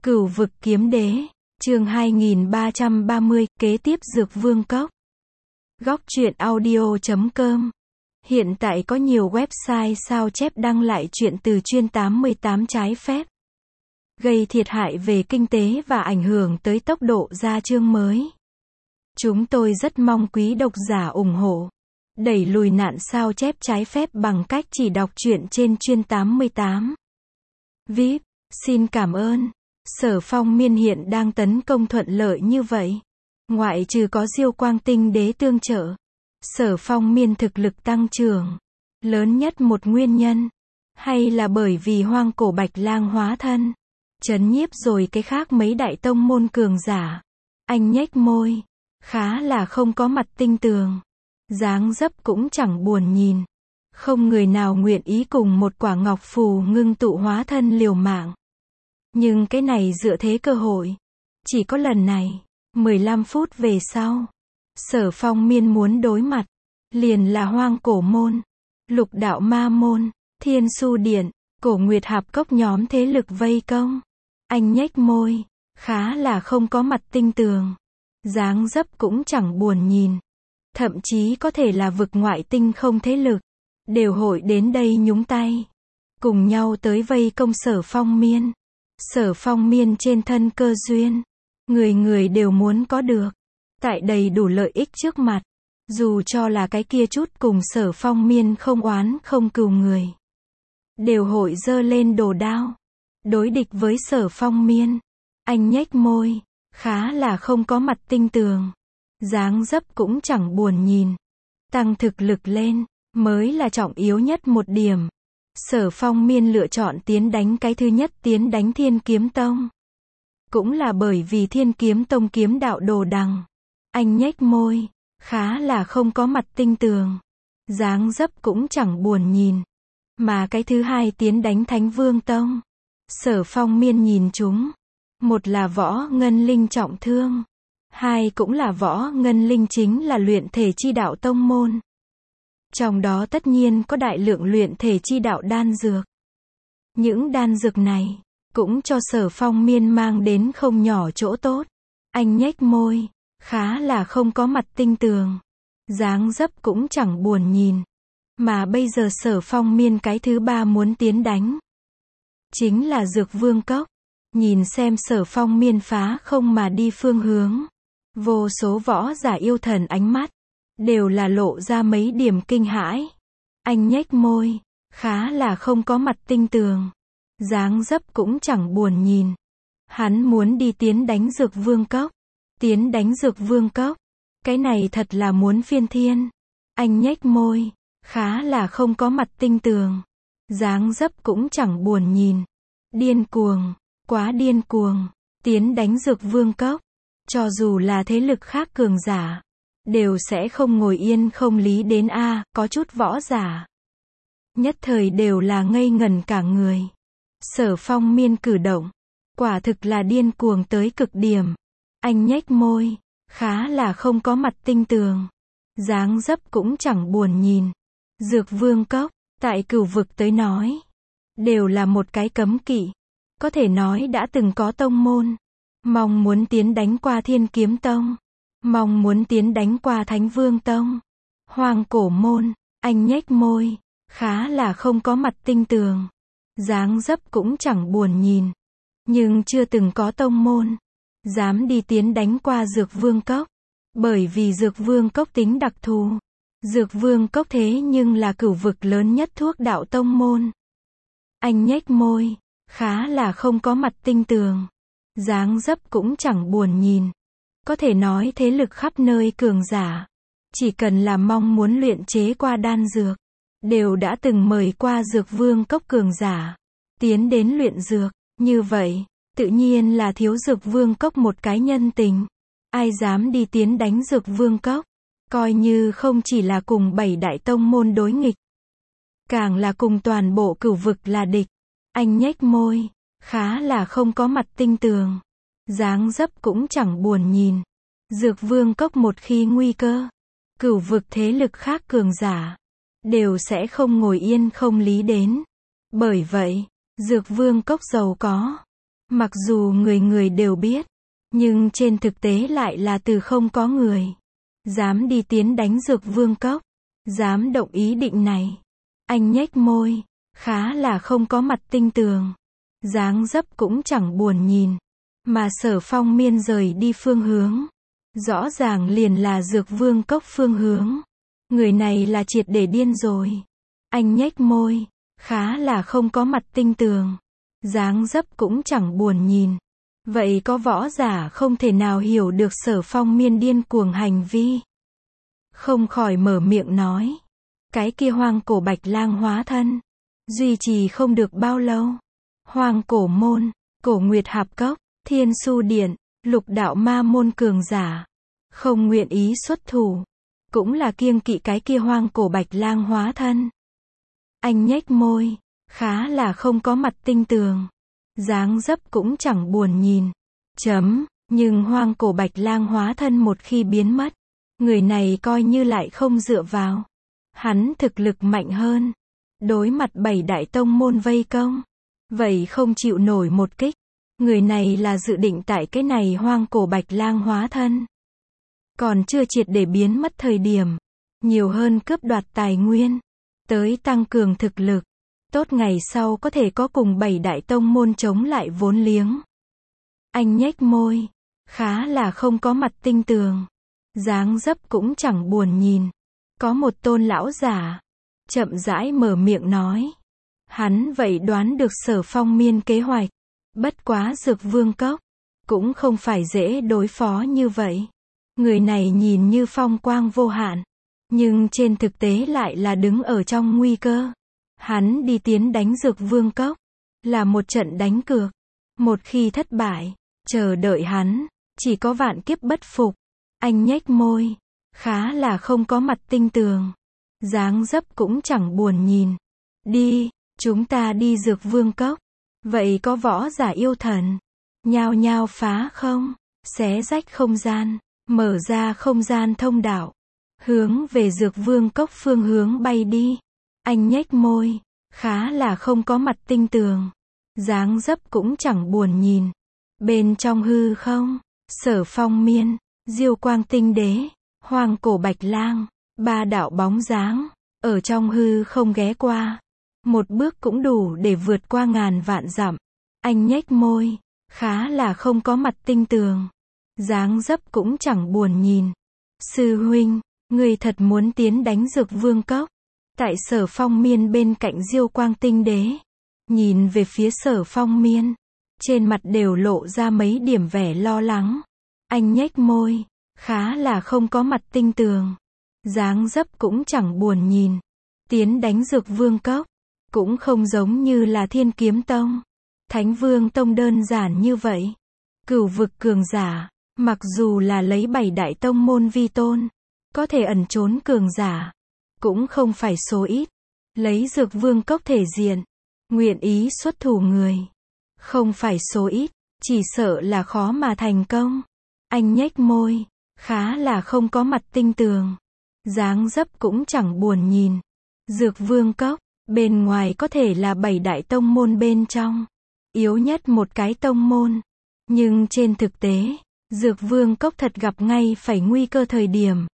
Cửu vực kiếm đế, chương 2330, kế tiếp Dược Vương Cốc. Góc truyện audio.com. Hiện tại có nhiều website sao chép đăng lại truyện từ chuyên 88 trái phép, gây thiệt hại về kinh tế và ảnh hưởng tới tốc độ ra chương mới. Chúng tôi rất mong quý độc giả ủng hộ, đẩy lùi nạn sao chép trái phép bằng cách chỉ đọc truyện trên chuyên 88. VIP, xin cảm ơn. Sở Phong Miên hiện đang tấn công thuận lợi như vậy. Ngoại trừ có Diêu Quang Tinh Đế tương trợ, Sở Phong Miên thực lực tăng trưởng. Lớn nhất một nguyên nhân, hay là bởi vì hoang cổ bạch lang hóa thân, trấn nhiếp rồi cái khác mấy đại tông môn cường giả. Anh nhếch môi, khá là không có mặt tinh tường. Dáng dấp cũng chẳng buồn nhìn. Không người nào nguyện ý cùng một quả ngọc phù ngưng tụ hóa thân liều mạng. Nhưng cái này dựa thế cơ hội. Chỉ có lần này, 15 phút về sau, Sở Phong Miên muốn đối mặt, liền là hoang cổ môn, lục đạo ma môn, thiên su điện, cổ nguyệt hạp cốc nhóm thế lực vây công. Anh nhếch môi, khá là không có mặt tinh tường. Dáng dấp cũng chẳng buồn nhìn. Thậm chí có thể là vực ngoại tinh không thế lực, đều hội đến đây nhúng tay, cùng nhau tới vây công Sở Phong Miên. Sở Phong Miên trên thân cơ duyên, người người đều muốn có được. Tại đầy đủ lợi ích trước mặt, dù cho là cái kia chút cùng Sở Phong Miên không oán không cừu người, đều hội giơ lên đồ đao, đối địch với Sở Phong Miên. Anh nhếch môi, khá là không có mặt tinh tường. Dáng dấp cũng chẳng buồn nhìn. Tăng thực lực lên, mới là trọng yếu nhất một điểm. Sở Phong Miên lựa chọn tiến đánh cái thứ nhất, tiến đánh Thiên Kiếm Tông. Cũng là bởi vì Thiên Kiếm Tông kiếm đạo đồ đằng. Anh nhếch môi, khá là không có mặt tinh tường. Dáng dấp cũng chẳng buồn nhìn. Mà cái thứ hai tiến đánh Thánh Vương Tông. Sở Phong Miên nhìn chúng. Một là Võ Ngân Linh trọng thương. Hai cũng là Võ Ngân Linh chính là luyện thể chi đạo tông môn. Trong đó tất nhiên có đại lượng luyện thể chi đạo đan dược. Những đan dược này, cũng cho Sở Phong Miên mang đến không nhỏ chỗ tốt. Anh nhếch môi, khá là không có mặt tinh tường. Dáng dấp cũng chẳng buồn nhìn. Mà bây giờ Sở Phong Miên cái thứ ba muốn tiến đánh, chính là Dược Vương Cốc. Nhìn xem Sở Phong Miên phá không mà đi phương hướng, vô số võ giả yêu thần ánh mắt đều là lộ ra mấy điểm kinh hãi. Anh nhếch môi, khá là không có mặt tinh tường. Dáng dấp cũng chẳng buồn nhìn. Hắn muốn đi tiến đánh Dược Vương Cốc. Tiến đánh Dược Vương Cốc, cái này thật là muốn phiên thiên. Anh nhếch môi, khá là không có mặt tinh tường. Dáng dấp cũng chẳng buồn nhìn. Điên cuồng, quá điên cuồng. Tiến đánh Dược Vương Cốc, cho dù là thế lực khác cường giả, đều sẽ không ngồi yên không lý đến có chút võ giả. Nhất thời đều là ngây ngẩn cả người. Sở Phong Miên cử động, quả thực là điên cuồng tới cực điểm. Anh nhếch môi, khá là không có mặt tinh tường. Dáng dấp cũng chẳng buồn nhìn. Dược Vương Cốc, tại cửu vực tới nói, đều là một cái cấm kỵ. Có thể nói đã từng có tông môn mong muốn tiến đánh qua Thiên Kiếm Tông, mong muốn tiến đánh qua Thánh Vương Tông, hoang cổ môn. Anh nhếch môi, khá là không có mặt tinh tường. Dáng dấp cũng chẳng buồn nhìn. Nhưng chưa từng có tông môn dám đi tiến đánh qua Dược Vương Cốc. Bởi vì Dược Vương Cốc tính đặc thù. Dược Vương Cốc thế nhưng là cửu vực lớn nhất thuốc đạo tông môn. Anh nhếch môi, khá là không có mặt tinh tường. Dáng dấp cũng chẳng buồn nhìn. Có thể nói thế lực khắp nơi cường giả, chỉ cần là mong muốn luyện chế qua đan dược, đều đã từng mời qua Dược Vương Cốc cường giả tiến đến luyện dược. Như vậy, tự nhiên là thiếu Dược Vương Cốc một cái nhân tình. Ai dám đi tiến đánh Dược Vương Cốc, coi như không chỉ là cùng 7 đại tông môn đối nghịch, càng là cùng toàn bộ cửu vực là địch. Anh nhếch môi, khá là không có mặt tinh tường. Dáng dấp cũng chẳng buồn nhìn. Dược Vương Cốc một khi nguy cơ, cửu vực thế lực khác cường giả đều sẽ không ngồi yên không lý đến. Bởi vậy, Dược Vương Cốc giàu có, Mặc dù người người đều biết, nhưng trên thực tế lại là từ không có người dám đi tiến đánh Dược Vương Cốc, dám động ý định này. Anh nhếch môi, khá là không có mặt tinh tường, dáng dấp cũng chẳng buồn nhìn, mà Sở Phong Miên rời đi phương hướng, rõ ràng liền là Dược Vương Cốc phương hướng. Người này là triệt để điên rồi. Anh nhếch môi, khá là không có mặt tinh tường, dáng dấp cũng chẳng buồn nhìn. Vậy có võ giả không thể nào hiểu được Sở Phong Miên điên cuồng hành vi, không khỏi mở miệng nói. Cái kia hoang cổ bạch lang hóa thân, duy trì không được bao lâu. Hoang cổ môn, Cổ Nguyệt Hạp Cốc, Thiên Su Điện, Lục đạo ma môn cường giả, không nguyện ý xuất thủ, cũng là kiêng kỵ cái kia hoang cổ bạch lang hóa thân. Anh nhếch môi, khá là không có mặt tinh tường, dáng dấp cũng chẳng buồn nhìn. Nhưng hoang cổ bạch lang hóa thân một khi biến mất, người này coi như lại không dựa vào. Hắn thực lực mạnh hơn, đối mặt 7 đại tông môn vây công, vậy không chịu nổi một kích. Người này là dự định tại cái này hoang cổ bạch lang hóa thân còn chưa triệt để biến mất thời điểm, nhiều hơn cướp đoạt tài nguyên, tới tăng cường thực lực, tốt ngày sau có thể có cùng 7 đại tông môn chống lại vốn liếng. Anh nhếch môi, khá là không có mặt tinh tường, dáng dấp cũng chẳng buồn nhìn. Có một tôn lão giả, chậm rãi mở miệng nói. Hắn vậy đoán được Sở Phong Miên kế hoạch, bất quá Dược Vương Cốc cũng không phải dễ đối phó như vậy. Người này nhìn như phong quang vô hạn, nhưng trên thực tế lại là đứng ở trong nguy cơ. Hắn đi tiến đánh Dược Vương Cốc, là một trận đánh cược. Một khi thất bại, chờ đợi hắn, chỉ có vạn kiếp bất phục. Anh nhếch môi, khá là không có mặt tinh tường, dáng dấp cũng chẳng buồn nhìn. Đi, chúng ta đi Dược Vương Cốc. Vậy có võ giả yêu thần, nhao nhao phá không, xé rách không gian, mở ra không gian thông đạo, hướng về Dược Vương Cốc phương hướng bay đi. Anh nhếch môi, khá là không có mặt tinh tường, dáng dấp cũng chẳng buồn nhìn. Bên trong hư không, Sở Phong Miên, Diêu Quang Tinh Đế, hoang cổ bạch lang, 3 đạo bóng dáng, ở trong hư không ghé qua. Một bước cũng đủ để vượt qua ngàn vạn dặm. Anh nhếch môi, khá là không có mặt tinh tường, dáng dấp cũng chẳng buồn nhìn. Sư huynh, người thật muốn tiến đánh Dược Vương Cốc? Tại Sở Phong Miên bên cạnh Diêu Quang Tinh Đế, nhìn về phía Sở Phong Miên, trên mặt đều lộ ra mấy điểm vẻ lo lắng. Anh nhếch môi, khá là không có mặt tinh tường, dáng dấp cũng chẳng buồn nhìn. Tiến đánh Dược Vương Cốc cũng không giống như là Thiên Kiếm Tông, Thánh Vương Tông đơn giản như vậy. Cửu vực cường giả, mặc dù là lấy 7 đại tông môn vi tôn, có thể ẩn trốn cường giả, cũng không phải số ít. Lấy Dược Vương Cốc thể diện, nguyện ý xuất thủ người, không phải số ít, chỉ sợ là khó mà thành công. Anh nhếch môi, khá là không có mặt tinh tường, dáng dấp cũng chẳng buồn nhìn. Dược Vương Cốc, bên ngoài có thể là 7 đại tông môn bên trong, yếu nhất một cái tông môn. Nhưng trên thực tế, Dược Vương Cốc thật gặp ngay phải nguy cơ thời điểm,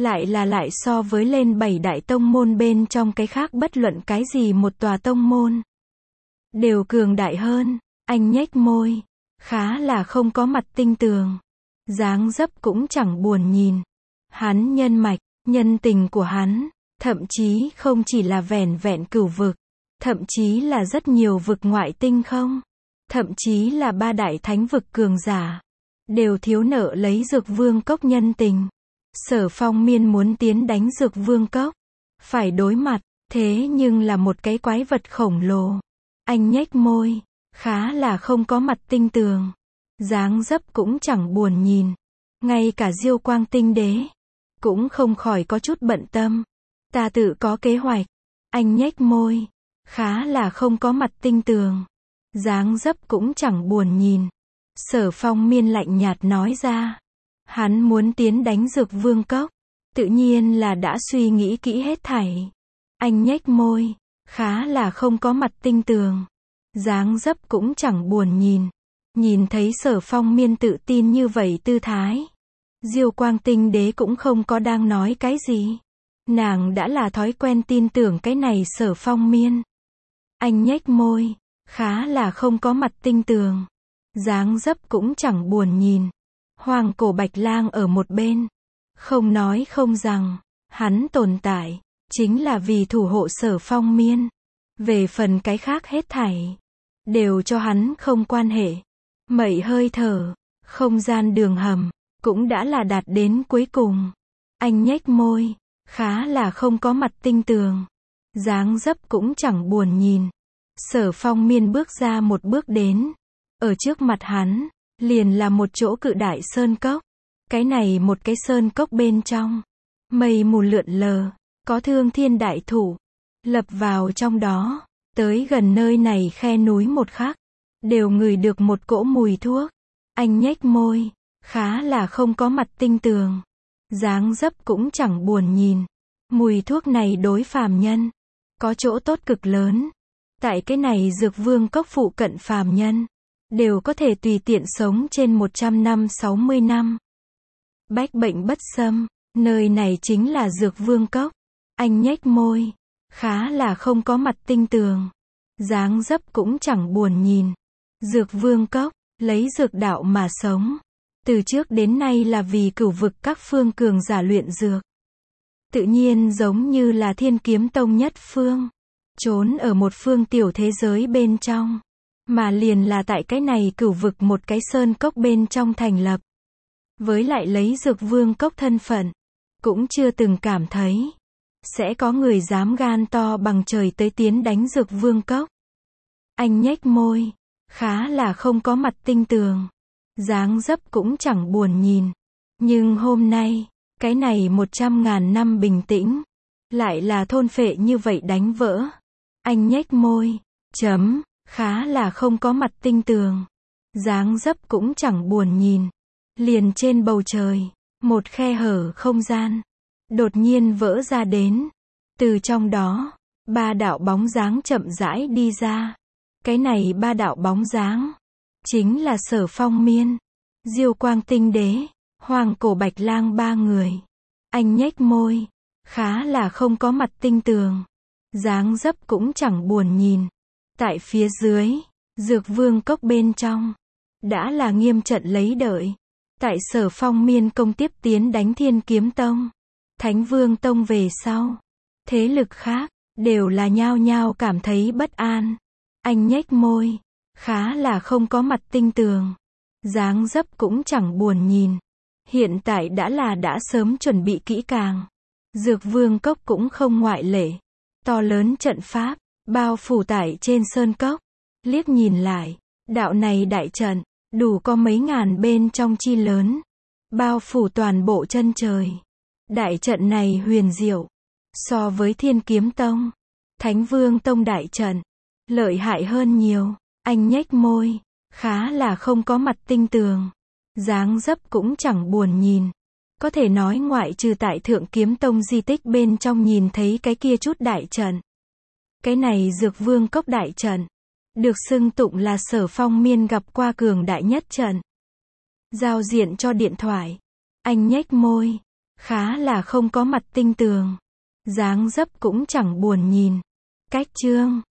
lại so với lên 7 đại tông môn bên trong cái khác bất luận cái gì một tòa tông môn, đều cường đại hơn. Anh nhếch môi, khá là không có mặt tinh tường, dáng dấp cũng chẳng buồn nhìn. Hắn nhân mạch, nhân tình của hắn, thậm chí không chỉ là vẻn vẹn cửu vực, thậm chí là rất nhiều vực ngoại tinh không, thậm chí là 3 đại thánh vực cường giả, đều thiếu nợ lấy Dược Vương Cốc nhân tình. Sở Phong Miên muốn tiến đánh Dược Vương Cốc, phải đối mặt, thế nhưng là một cái quái vật khổng lồ. Anh nhếch môi, khá là không có mặt tinh tường, dáng dấp cũng chẳng buồn nhìn. Ngay cả Diêu Quang Tinh Đế cũng không khỏi có chút bận tâm. Ta tự có kế hoạch. Anh nhếch môi, khá là không có mặt tinh tường, dáng dấp cũng chẳng buồn nhìn. Sở Phong Miên lạnh nhạt nói ra. Hắn muốn tiến đánh Dược Vương Cốc, tự nhiên là đã suy nghĩ kỹ hết thảy. Anh nhếch môi, khá là không có mặt tinh tường, dáng dấp cũng chẳng buồn nhìn. Nhìn thấy Sở Phong Miên tự tin như vậy tư thái, Diêu Quang Tinh Đế cũng không có đang nói cái gì. Nàng đã là thói quen tin tưởng cái này Sở Phong Miên. Anh nhếch môi, khá là không có mặt tinh tường. Dáng dấp cũng chẳng buồn nhìn. Hoàng Cổ Bạch Lang ở một bên. Không nói không rằng, hắn tồn tại, chính là vì thủ hộ Sở Phong Miên. Về phần cái khác hết thảy, đều cho hắn không quan hệ. Mẩy hơi thở, không gian đường hầm, cũng đã là đạt đến cuối cùng. Anh nhếch môi, khá là không có mặt tinh tường. Dáng dấp cũng chẳng buồn nhìn. Sở Phong Miên bước ra một bước đến. Ở trước mặt hắn, liền là một chỗ cự đại sơn cốc. Cái này một cái sơn cốc bên trong. Mây mù lượn lờ, có thương thiên đại thụ. Lập vào trong đó, tới gần nơi này khe núi một khắc. Đều ngửi được một cỗ mùi thuốc. Anh nhếch môi, khá là không có mặt tinh tường. Dáng dấp cũng chẳng buồn nhìn. Mùi thuốc này đối phàm nhân, có chỗ tốt cực lớn. Tại cái này Dược Vương Cốc phụ cận phàm nhân, đều có thể tùy tiện sống trên 100 năm 60 năm. Bách bệnh bất xâm, nơi này chính là Dược Vương Cốc. Anh nhếch môi, khá là không có mặt tinh tường. Dáng dấp cũng chẳng buồn nhìn. Dược Vương Cốc, lấy dược đạo mà sống. Từ trước đến nay là vì cửu vực các phương cường giả luyện dược. Tự nhiên giống như là Thiên Kiếm Tông nhất phương. Trốn ở một phương tiểu thế giới bên trong. Mà liền là tại cái này cửu vực một cái sơn cốc bên trong thành lập. Với lại lấy Dược Vương Cốc thân phận, cũng chưa từng cảm thấy sẽ có người dám gan to bằng trời tới tiến đánh Dược Vương Cốc. Anh nhếch môi, khá là không có mặt tinh tường. Dáng dấp cũng chẳng buồn nhìn. Nhưng hôm nay, cái này 100.000 năm bình tĩnh, lại là thôn phệ như vậy đánh vỡ. Anh nhếch môi, khá là không có mặt tinh tường. Dáng dấp cũng chẳng buồn nhìn. Liền trên bầu trời, một khe hở không gian, đột nhiên vỡ ra đến. Từ trong đó, 3 đạo bóng dáng chậm rãi đi ra. Cái này 3 đạo bóng dáng, chính là Sở Phong Miên, Diêu Quang Tinh Đế, Hoàng Cổ Bạch Lang 3 người. Anh nhếch môi, khá là không có mặt tinh tường. Dáng dấp cũng chẳng buồn nhìn. Tại phía dưới, Dược Vương Cốc bên trong, đã là nghiêm trận lấy đợi. Tại Sở Phong Miên công tiếp tiến đánh Thiên Kiếm Tông, Thánh Vương Tông về sau, thế lực khác, đều là nhao nhao cảm thấy bất an. Anh nhếch môi, khá là không có mặt tinh tường. Dáng dấp cũng chẳng buồn nhìn. Hiện tại đã sớm chuẩn bị kỹ càng. Dược Vương Cốc cũng không ngoại lệ. To lớn trận pháp, bao phủ tại trên sơn cốc. Liếc nhìn lại, đạo này đại trận, đủ có mấy ngàn bên trong chi lớn. Bao phủ toàn bộ chân trời. Đại trận này huyền diệu. So với Thiên Kiếm Tông, Thánh Vương Tông đại trận, lợi hại hơn nhiều. Anh nhếch môi, khá là không có mặt tinh tường. Dáng dấp cũng chẳng buồn nhìn. Có thể nói ngoại trừ tại Thượng Kiếm Tông di tích bên trong nhìn thấy cái kia chút đại trận. Cái này Dược Vương Cốc đại trận, được xưng tụng là Sở Phong Miên gặp qua cường đại nhất trận. Giao diện cho điện thoại. Anh nhếch môi, khá là không có mặt tinh tường. Dáng dấp cũng chẳng buồn nhìn. Cách chương